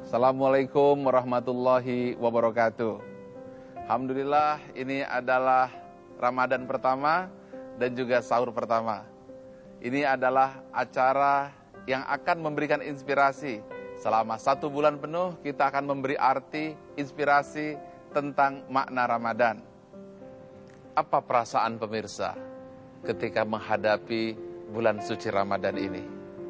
Assalamualaikum warahmatullahi wabarakatuh. Alhamdulillah, ini adalah Ramadan pertama dan juga sahur pertama. Ini adalah acara yang akan memberikan inspirasi. Selama 1 bulan penuh kita akan memberi arti, inspirasi tentang makna Ramadan. Apa perasaan pemirsa ketika menghadapi bulan suci Ramadan ini?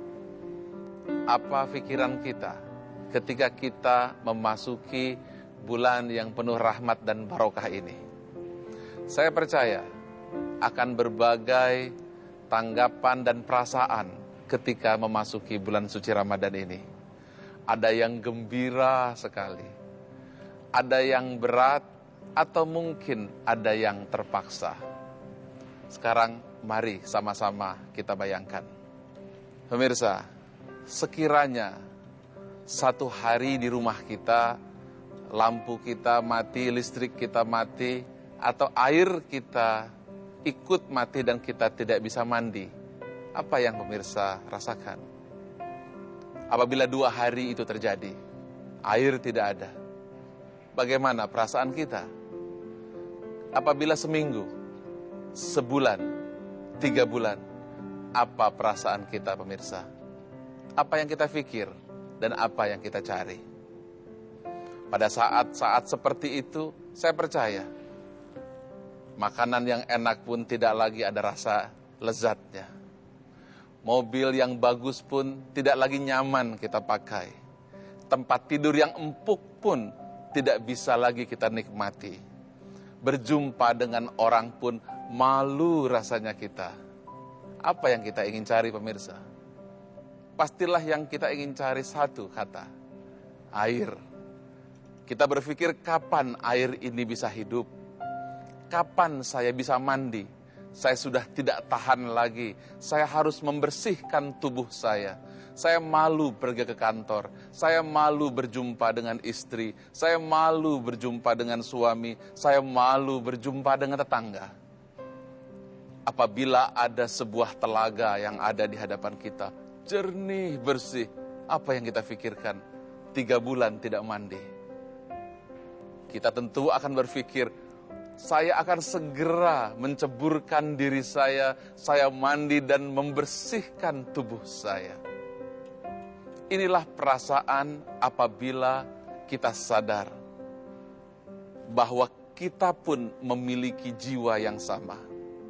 Apa pikiran kita ketika kita memasuki bulan yang penuh rahmat dan barokah ini? Saya percaya akan berbagai tanggapan dan perasaan ketika memasuki bulan suci Ramadan ini. Ada yang gembira sekali, ada yang berat, atau mungkin ada yang terpaksa. Sekarang mari sama-sama kita bayangkan. Pemirsa, sekiranya 1 hari di rumah kita, lampu kita mati, listrik kita mati, atau air kita ikut mati dan kita tidak bisa mandi. Apa yang pemirsa rasakan? Apabila 2 hari itu terjadi, air tidak ada, bagaimana perasaan kita? Apabila seminggu, sebulan, 3 bulan, apa perasaan kita pemirsa? Apa yang kita pikir? Dan apa yang kita cari? Pada saat-saat seperti itu, saya percaya makanan yang enak pun tidak lagi ada rasa lezatnya. Mobil yang bagus pun tidak lagi nyaman kita pakai. Tempat tidur yang empuk pun tidak bisa lagi kita nikmati. Berjumpa dengan orang pun malu rasanya kita. Apa yang kita ingin cari pemirsa? Pastilah yang kita ingin cari satu kata, air. Kita berpikir kapan air ini bisa hidup? Kapan saya bisa mandi? Saya sudah tidak tahan lagi. Saya harus membersihkan tubuh saya. Saya malu pergi ke kantor. Saya malu berjumpa dengan istri. Saya malu berjumpa dengan suami. Saya malu berjumpa dengan tetangga. Apabila ada sebuah telaga yang ada di hadapan kita, jernih, bersih, apa yang kita pikirkan? 3 bulan tidak mandi. Kita tentu akan berpikir, saya akan segera menceburkan diri saya mandi dan membersihkan tubuh saya. Inilah perasaan apabila kita sadar bahwa kita pun memiliki jiwa yang sama.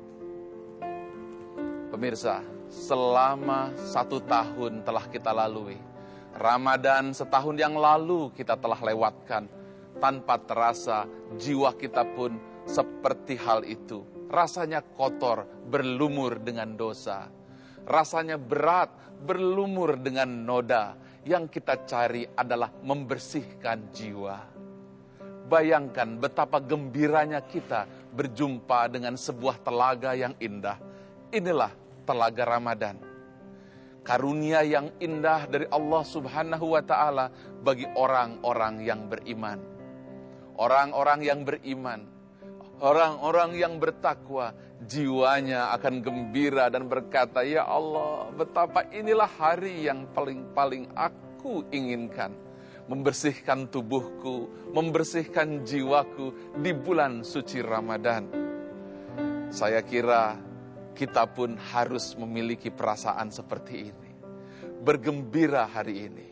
Pemirsa, selama 1 tahun telah kita lalui. Ramadan setahun yang lalu kita telah lewatkan. Tanpa terasa jiwa kita pun seperti hal itu. Rasanya kotor, berlumur dengan dosa. Rasanya berat, berlumur dengan noda. Yang kita cari adalah membersihkan jiwa. Bayangkan betapa gembiranya kita berjumpa dengan sebuah telaga yang indah. Inilah telaga Ramadan. Karunia yang indah dari Allah Subhanahu wa ta'ala bagi orang-orang yang beriman. Orang-orang yang beriman, orang-orang yang bertakwa, jiwanya akan gembira dan berkata, ya Allah, betapa inilah hari yang paling-paling aku inginkan. Membersihkan tubuhku, membersihkan jiwaku di bulan suci Ramadan. Saya kira kita pun harus memiliki perasaan seperti ini. Bergembira hari ini.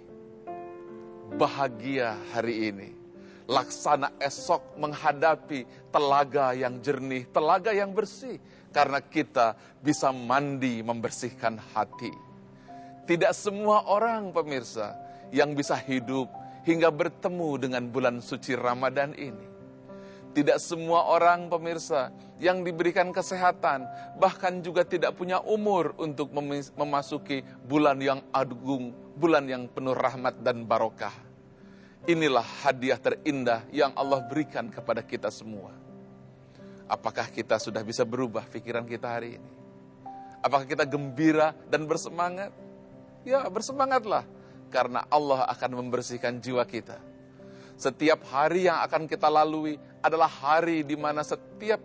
Bahagia hari ini. Laksana esok menghadapi telaga yang jernih, telaga yang bersih. Karena kita bisa mandi membersihkan hati. Tidak semua orang pemirsa yang bisa hidup hingga bertemu dengan bulan suci Ramadan ini. Tidak semua orang pemirsa yang diberikan kesehatan, bahkan juga tidak punya umur untuk memasuki bulan yang agung, bulan yang penuh rahmat dan barokah. Inilah hadiah terindah yang Allah berikan kepada kita semua. Apakah kita sudah bisa berubah pikiran kita hari ini? Apakah kita gembira dan bersemangat? Ya, bersemangatlah, karena Allah akan membersihkan jiwa kita. Setiap hari yang akan kita lalui adalah hari di mana setiap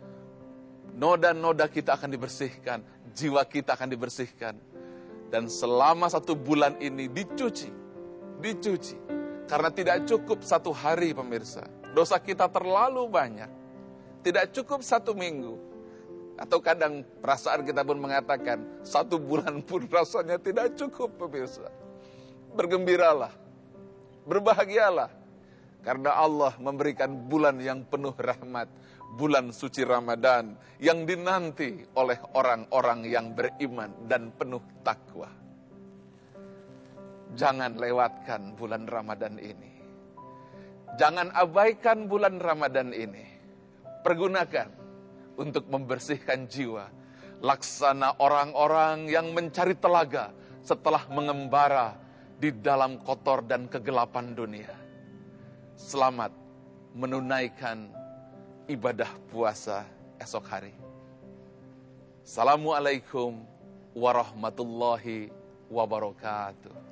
noda-noda kita akan dibersihkan, jiwa kita akan dibersihkan. Dan selama 1 bulan ini dicuci Karena tidak cukup 1 hari pemirsa. Dosa kita terlalu banyak. Tidak cukup 1 minggu. Atau kadang perasaan kita pun mengatakan 1 bulan pun rasanya tidak cukup pemirsa. Bergembiralah. Berbahagialah. Karena Allah memberikan bulan yang penuh rahmat. Bulan suci Ramadan. Yang dinanti oleh orang-orang yang beriman dan penuh takwa. Jangan lewatkan bulan Ramadan ini. Jangan abaikan bulan Ramadan ini. Pergunakan untuk membersihkan jiwa. Laksana orang-orang yang mencari telaga setelah mengembara di dalam kotor dan kegelapan dunia. Selamat menunaikan ibadah puasa esok hari. Assalamualaikum warahmatullahi wabarakatuh.